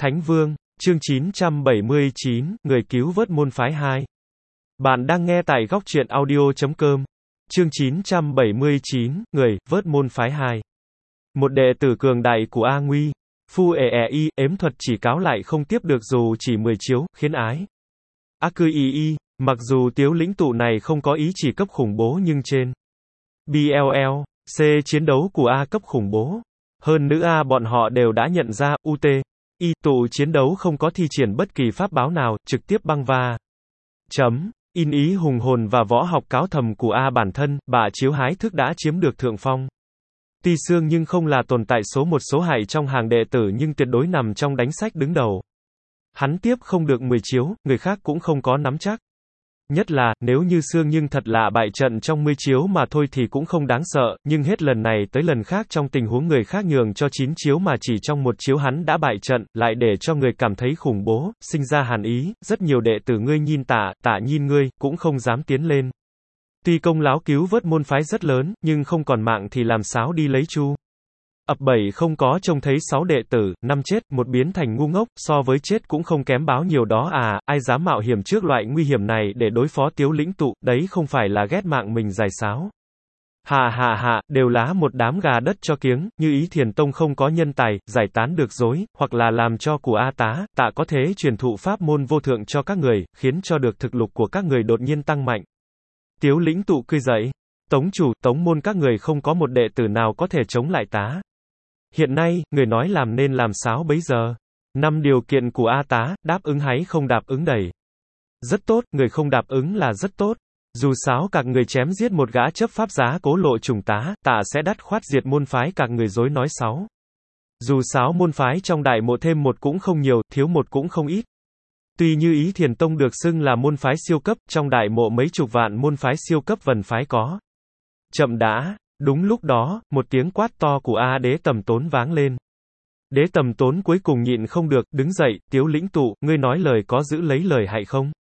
Thánh Vương, chương 979, người cứu vớt môn phái 2. Bạn đang nghe tại góc truyện audio.com. Chương 979, người vớt môn phái 2. Một đệ tử cường đại của A Nguy, Phu y, ếm thuật chỉ cáo lại không tiếp được dù chỉ 10 chiếu, khiến ái. A Cư y, mặc dù Tiếu lĩnh tụ này không có ý chỉ cấp khủng bố nhưng trên BLL, C chiến đấu của A cấp khủng bố. Hơn nữa A bọn họ đều đã nhận ra, UT, Y tụ chiến đấu không có thi triển bất kỳ pháp báo nào, trực tiếp băng va. In ý hùng hồn và võ học cáo thầm của A bản thân, bả chiếu hái thức đã chiếm được thượng phong. Tuy xương nhưng không là tồn tại số một số hại trong hàng đệ tử nhưng tuyệt đối nằm trong đánh sách đứng đầu. Hắn tiếp không được 10 chiếu, người khác cũng không có nắm chắc. Nhất là, nếu như xương nhưng thật là bại trận trong 10 chiếu mà thôi thì cũng không đáng sợ, nhưng hết lần này tới lần khác trong tình huống người khác nhường cho 9 chiếu mà chỉ trong một chiếu hắn đã bại trận, lại để cho người cảm thấy khủng bố, sinh ra hàn ý, rất nhiều đệ tử ngươi nhìn tạ nhìn ngươi, cũng không dám tiến lên. Tuy công lão cứu vớt môn phái rất lớn, nhưng không còn mạng thì làm sao đi lấy chu. Ập 7 không có trông thấy 6 đệ tử, 5 chết, một biến thành ngu ngốc, so với chết cũng không kém báo nhiều đó à, ai dám mạo hiểm trước loại nguy hiểm này để đối phó Tiếu lĩnh tụ, đấy không phải là ghét mạng mình dài sáo. Hạ, đều lá một đám gà đất cho kiếng, như ý Thiền Tông không có nhân tài, giải tán được rối, hoặc là làm cho của A Tạ có thế truyền thụ pháp môn vô thượng cho các người, khiến cho được thực lực của các người đột nhiên tăng mạnh. Tiếu lĩnh tụ cười dậy. Tống chủ, tống môn các người không có một đệ tử nào có thể chống lại tá. Hiện nay, người nói làm nên làm sao bấy giờ? 5 điều kiện của A Tá, đáp ứng hay không đáp ứng đầy. Rất tốt, người không đáp ứng là rất tốt. Dù sao các người chém giết một gã chấp pháp giá cố lộ trùng tá, tạ sẽ đắt khoát diệt môn phái các người dối nói sáu. Dù sao môn phái trong đại mộ thêm một cũng không nhiều, thiếu một cũng không ít. Tuy như ý Thiền Tông được xưng là môn phái siêu cấp, trong đại mộ mấy chục vạn môn phái siêu cấp vần phái có. Chậm đã. Đúng lúc đó, một tiếng quát to của A Đế Tầm Tốn váng lên. Đế Tầm Tốn cuối cùng nhịn không được, đứng dậy, Tiếu lĩnh tụ, ngươi nói lời có giữ lấy lời hay không?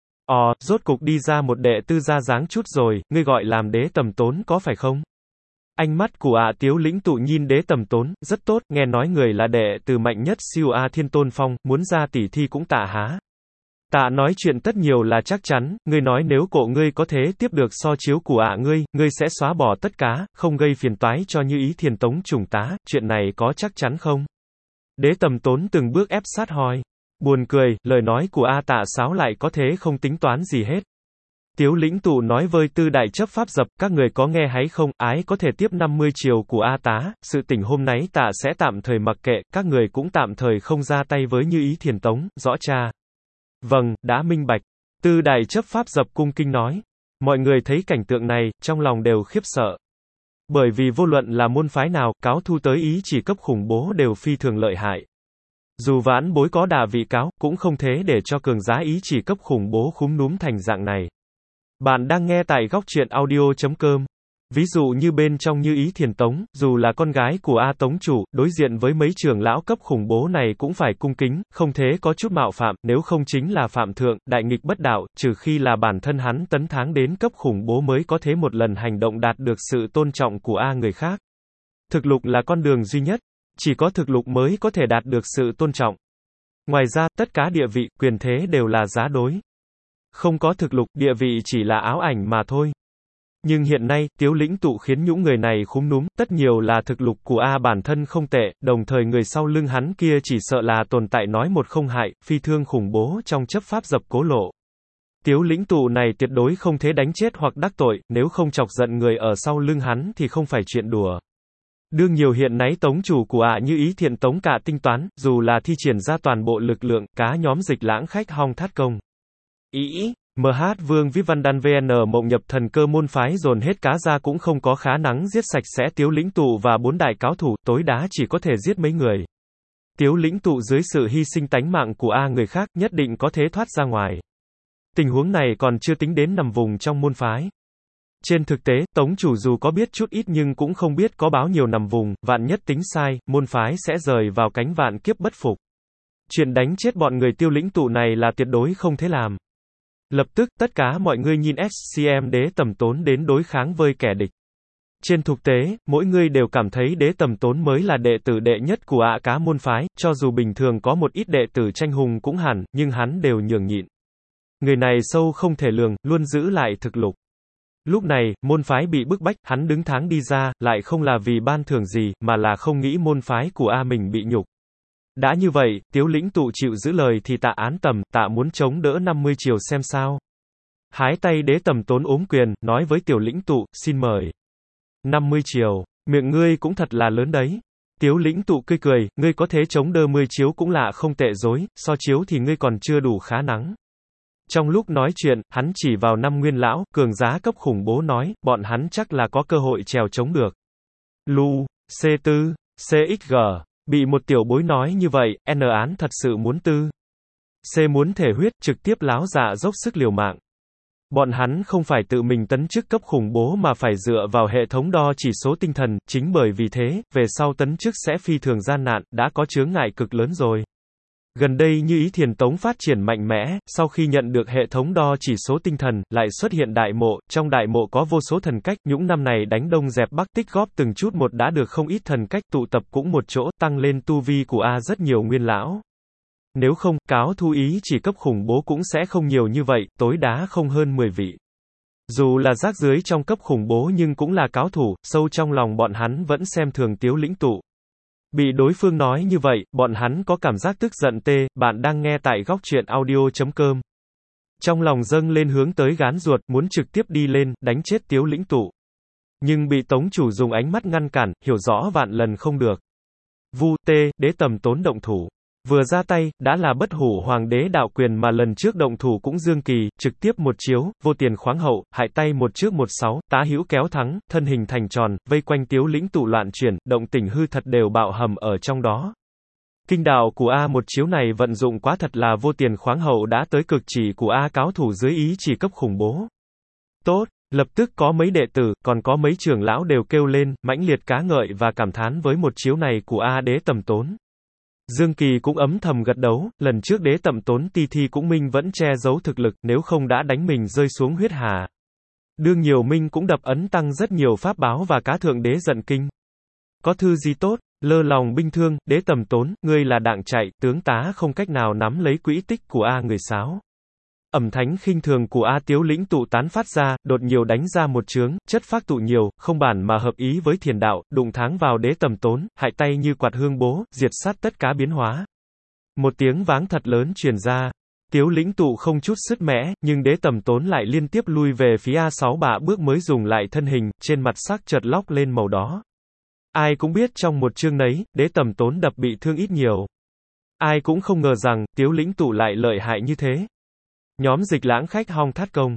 Rốt cục đi ra một đệ tư ra dáng chút rồi, ngươi gọi làm Đế Tầm Tốn có phải không? Ánh mắt của Tiếu lĩnh tụ nhìn Đế Tầm Tốn, rất tốt, nghe nói người là đệ từ mạnh nhất siêu Thiên Tôn Phong, muốn ra tỉ thi cũng tạ há. Tạ nói chuyện tất nhiều là chắc chắn, ngươi nói nếu cộ ngươi có thế tiếp được so chiếu của ngươi sẽ xóa bỏ tất cả, không gây phiền toái cho như ý Thiền Tống trùng tá, chuyện này có chắc chắn không? Đế Tầm Tốn từng bước ép sát hỏi. Buồn cười, lời nói của Tạ Sáo lại có thế không tính toán gì hết. Tiếu lĩnh tụ nói với tư đại chấp pháp dập, các người có nghe hay không, ái có thể tiếp 50 chiều của A Tá, sự tình hôm nay Tạ sẽ tạm thời mặc kệ, các người cũng tạm thời không ra tay với như ý Thiền Tống, rõ cha. Vâng, đã minh bạch. Tư đại chấp pháp dập cung kinh nói. Mọi người thấy cảnh tượng này, trong lòng đều khiếp sợ. Bởi vì vô luận là môn phái nào, cáo thu tới ý chỉ cấp khủng bố đều phi thường lợi hại. Dù vãn bối có đà vị cáo, cũng không thế để cho cường giá ý chỉ cấp khủng bố khúm núm thành dạng này. Bạn đang nghe tại góc truyện audio.com. Ví dụ như bên trong như ý Thiền Tống, dù là con gái của A Tống chủ, đối diện với mấy trưởng lão cấp khủng bố này cũng phải cung kính, không thế có chút mạo phạm, nếu không chính là phạm thượng, đại nghịch bất đạo, trừ khi là bản thân hắn tấn thắng đến cấp khủng bố mới có thế một lần hành động đạt được sự tôn trọng của người khác. Thực lục là con đường duy nhất, chỉ có thực lục mới có thể đạt được sự tôn trọng. Ngoài ra, tất cả địa vị, quyền thế đều là giá đối. Không có thực lục, địa vị chỉ là áo ảnh mà thôi. Nhưng hiện nay, Tiếu lĩnh tụ khiến những người này khúm núm, tất nhiều là thực lục của bản thân không tệ, đồng thời người sau lưng hắn kia chỉ sợ là tồn tại nói một không hại, phi thương khủng bố trong chấp pháp dập cố lộ. Tiếu lĩnh tụ này tuyệt đối không thế đánh chết hoặc đắc tội, nếu không chọc giận người ở sau lưng hắn thì không phải chuyện đùa. Đương nhiều hiện nay tống chủ của như ý Thiện Tống cả tinh toán, dù là thi triển ra toàn bộ lực lượng, cá nhóm dịch lãng khách hong thát công. MH Vương Vĩ Văn Đan VN mộng nhập thần cơ môn phái dồn hết cá ra cũng không có khả năng giết sạch sẽ Tiếu lĩnh tụ và 4 đại cáo thủ, tối đa chỉ có thể giết mấy người. Tiếu lĩnh tụ dưới sự hy sinh tánh mạng của người khác, nhất định có thế thoát ra ngoài. Tình huống này còn chưa tính đến nằm vùng trong môn phái. Trên thực tế, Tống chủ dù có biết chút ít nhưng cũng không biết có báo nhiều nằm vùng, vạn nhất tính sai, môn phái sẽ rời vào cánh vạn kiếp bất phục. Chuyện đánh chết bọn người Tiêu lĩnh tụ này là tuyệt đối không thể làm. Lập tức, tất cả mọi người nhìn SCM Đế Tầm Tốn đến đối kháng với kẻ địch. Trên thực tế, mỗi người đều cảm thấy Đế Tầm Tốn mới là đệ tử đệ nhất của ạ Cá môn phái, cho dù bình thường có một ít đệ tử tranh hùng cũng hẳn, nhưng hắn đều nhường nhịn. Người này sâu không thể lường, luôn giữ lại thực lực. Lúc này, môn phái bị bức bách, hắn đứng tháng đi ra, lại không là vì ban thưởng gì, mà là không nghĩ môn phái của mình bị nhục. Đã như vậy, Tiếu lĩnh tụ chịu giữ lời thì tạ án tầm, tạ muốn chống đỡ 50 triều xem sao. Hái tay Đế Tầm Tốn ốm quyền, nói với Tiểu lĩnh tụ, xin mời. 50 triều, miệng ngươi cũng thật là lớn đấy. Tiếu lĩnh tụ cười, ngươi có thế chống đỡ 10 chiếu cũng lạ không tệ dối, so chiếu thì ngươi còn chưa đủ khá nắng. Trong lúc nói chuyện, hắn chỉ vào 5 nguyên lão, cường giá cấp khủng bố nói, bọn hắn chắc là có cơ hội trèo chống được. Lu, C4, CXG, bị một tiểu bối nói như vậy, N án thật sự muốn tư. C muốn thể huyết, trực tiếp láo dạ dốc sức liều mạng. Bọn hắn không phải tự mình tấn chức cấp khủng bố mà phải dựa vào hệ thống đo chỉ số tinh thần, chính bởi vì thế, về sau tấn chức sẽ phi thường gian nạn, đã có chướng ngại cực lớn rồi. Gần đây Như Ý Thiền Tông phát triển mạnh mẽ, sau khi nhận được hệ thống đo chỉ số tinh thần, lại xuất hiện đại mộ, trong đại mộ có vô số thần cách, những năm này đánh đông dẹp bắc tích góp từng chút một đã được không ít thần cách tụ tập cũng một chỗ, tăng lên tu vi của rất nhiều nguyên lão. Nếu không, cáo thu ý chỉ cấp khủng bố cũng sẽ không nhiều như vậy, tối đá không hơn 10 vị. Dù là rác dưới trong cấp khủng bố nhưng cũng là cáo thủ, sâu trong lòng bọn hắn vẫn xem thường Tiếu lĩnh tụ. Bị đối phương nói như vậy, bọn hắn có cảm giác tức giận tê, bạn đang nghe tại góc truyện audio.com. Trong lòng dâng lên hướng tới gán ruột, muốn trực tiếp đi lên, đánh chết Tiếu lĩnh tụ. Nhưng bị tống chủ dùng ánh mắt ngăn cản, hiểu rõ vạn lần không được. Vu tê, Đế Tầm Tốn động thủ. Vừa ra tay, đã là bất hủ hoàng đế đạo quyền mà lần trước động thủ cũng Dương Kỳ, trực tiếp một chiếu, vô tiền khoáng hậu, hại tay một trước một sáu, tá hữu kéo thắng, thân hình thành tròn, vây quanh Tiếu lĩnh tụ loạn chuyển, động tình hư thật đều bạo hầm ở trong đó. Kinh đạo của một chiếu này vận dụng quá thật là vô tiền khoáng hậu đã tới cực chỉ của cáo thủ dưới ý chỉ cấp khủng bố. Tốt, lập tức có mấy đệ tử, còn có mấy trưởng lão đều kêu lên, mãnh liệt cá ngợi và cảm thán với một chiếu này của Đế Tầm Tốn. Dương Kỳ cũng ấm thầm gật đấu, lần trước Đế Tầm Tốn ti thi cũng minh vẫn che giấu thực lực, nếu không đã đánh mình rơi xuống huyết hà. Đương nhiều minh cũng đập ấn tăng rất nhiều pháp báo và cá thượng đế giận kinh. Có thư gì tốt, lơ lòng binh thương, Đế Tầm Tốn, ngươi là đạng chạy, tướng tá không cách nào nắm lấy quỹ tích của người sáo. Ẩm thánh khinh thường của Tiếu lĩnh tụ tán phát ra, đột nhiều đánh ra một chướng, chất phác tụ nhiều, không bản mà hợp ý với thiền đạo, đụng tháng vào Đế Tầm Tốn, hại tay như quạt hương bố, diệt sát tất cá biến hóa. Một tiếng váng thật lớn truyền ra. Tiếu lĩnh tụ không chút sứt mẻ, nhưng Đế Tầm Tốn lại liên tiếp lui về phía A6 bạ bước mới dùng lại thân hình, trên mặt sắc chợt lóc lên màu đỏ. Ai cũng biết trong một chương nấy, Đế Tầm Tốn đập bị thương ít nhiều. Ai cũng không ngờ rằng, Tiếu lĩnh tụ lại lợi hại như thế. Nhóm dịch lãng khách hong thát công.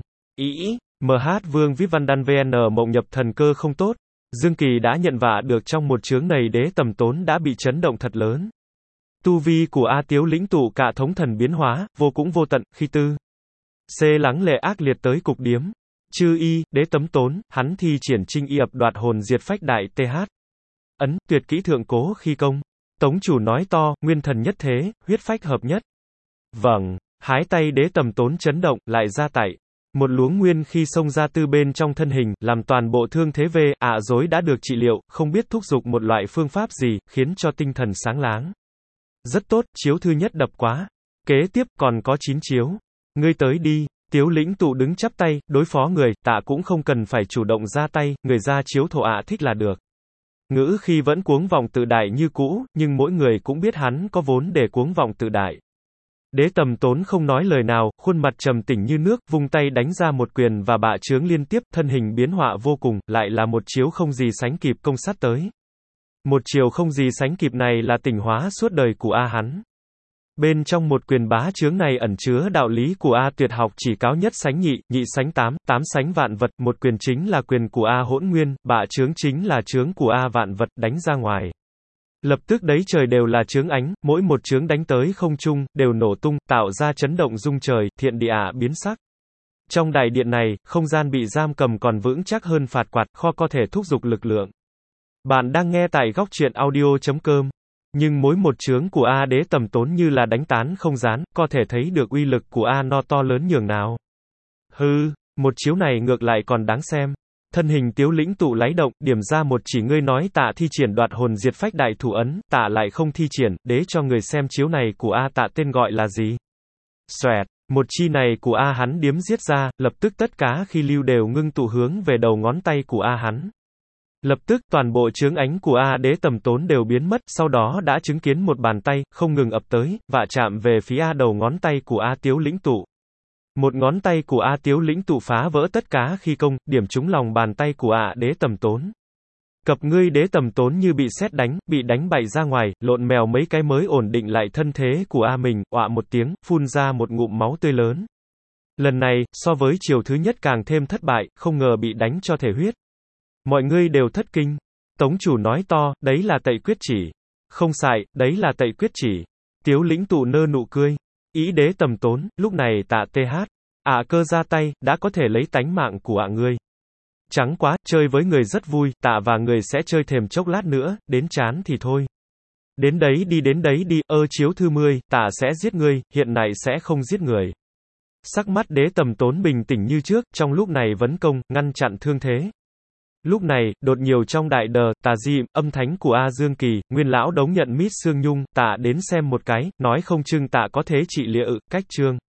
MH Vương Viết Văn Đan VN mộng nhập thần cơ không tốt. Dương Kỳ đã nhận vả được trong một chướng này Đế Tầm Tốn đã bị chấn động thật lớn. Tu vi của Tiếu lĩnh tụ cả thống thần biến hóa, vô cũng vô tận, khi tư. C lắng lệ ác liệt tới cục điếm. Chư Đế Tầm Tốn, hắn thi triển trinh y ập đoạt hồn diệt phách đại TH. Ấn, tuyệt kỹ thượng cố khi công. Tống chủ nói to, nguyên thần nhất thế, huyết phách hợp nhất. Vâng. Hái tay Đế Tầm Tốn chấn động, lại ra tẩy. Một luống nguyên khi xông ra từ bên trong thân hình, làm toàn bộ thương thế về, rối đã được trị liệu, không biết thúc giục một loại phương pháp gì, khiến cho tinh thần sáng láng. Rất tốt, chiếu thứ nhất đập quá. Kế tiếp, còn có 9 chiếu. Ngươi tới đi. Tiếu lĩnh tụ đứng chắp tay, đối phó người, tạ cũng không cần phải chủ động ra tay, người ra chiếu thổ thích là được. Ngữ khi vẫn cuống vọng tự đại như cũ, nhưng mỗi người cũng biết hắn có vốn để cuống vọng tự đại. Đế Tầm Tốn không nói lời nào, khuôn mặt trầm tĩnh như nước, vung tay đánh ra một quyền và bạ chướng liên tiếp, thân hình biến họa vô cùng, lại là một chiếu không gì sánh kịp công sát tới. Một chiều không gì sánh kịp này là tỉnh hóa suốt đời của hắn. Bên trong một quyền bá chướng này ẩn chứa đạo lý của tuyệt học chỉ cáo nhất sánh nhị, nhị sánh tám, tám sánh vạn vật, một quyền chính là quyền của hỗn nguyên, bạ chướng chính là chướng của vạn vật, đánh ra ngoài. Lập tức đấy trời đều là chướng ánh, mỗi một chướng đánh tới không trung, đều nổ tung, tạo ra chấn động rung trời, thiện địa biến sắc. Trong đại điện này, không gian bị giam cầm còn vững chắc hơn phạt quạt, kho có thể thúc giục lực lượng. Bạn đang nghe tại góc truyện audio.com. Nhưng mỗi một chướng của Đế Tầm Tốn như là đánh tán không gián, có thể thấy được uy lực của nó to lớn nhường nào. Một chiếu này ngược lại còn đáng xem. Thân hình Tiếu lĩnh tụ láy động, điểm ra một chỉ ngươi nói tạ thi triển đoạt hồn diệt phách đại thủ ấn, tạ lại không thi triển, đế cho người xem chiếu này của A tạ tên gọi là gì. Xoẹt, một chi này của A hắn điếm giết ra, lập tức tất cả khi lưu đều ngưng tụ hướng về đầu ngón tay của A hắn. Lập tức toàn bộ chướng ánh của A đế tầm tốn đều biến mất, sau đó đã chứng kiến một bàn tay, không ngừng ập tới, và chạm về phía A đầu ngón tay của A Tiếu lĩnh tụ. Một ngón tay của A Tiếu lĩnh tụ phá vỡ tất cả khi công, điểm trúng lòng bàn tay của A đế tầm tốn. Cập ngươi đế tầm tốn như bị sét đánh, bị đánh bậy ra ngoài, lộn mèo mấy cái mới ổn định lại thân thế của A mình, ọa một tiếng, phun ra một ngụm máu tươi lớn. Lần này, so với chiều thứ nhất càng thêm thất bại, không ngờ bị đánh cho thể huyết. Mọi người đều thất kinh. Tống chủ nói to, đấy là tẩy quyết chỉ. Không sai, đấy là tẩy quyết chỉ. Tiếu lĩnh tụ nơ nụ cười. Ý đế tầm tốn, lúc này tạ TH. Cơ ra tay, đã có thể lấy tánh mạng của ngươi. Trắng quá, chơi với người rất vui, tạ và người sẽ chơi thêm chốc lát nữa, đến chán thì thôi. Đến đấy đi, chiếu thư 10, tạ sẽ giết ngươi, hiện nay sẽ không giết người. Sắc mắt đế tầm tốn bình tĩnh như trước, trong lúc này vấn công, ngăn chặn thương thế. Lúc này, đột nhiều trong đại đờ, tà di, âm thánh của A Dương Kỳ, nguyên lão đống nhận mít xương nhung, tạ đến xem một cái, nói không chừng tạ có thế trị liệu, cách chương.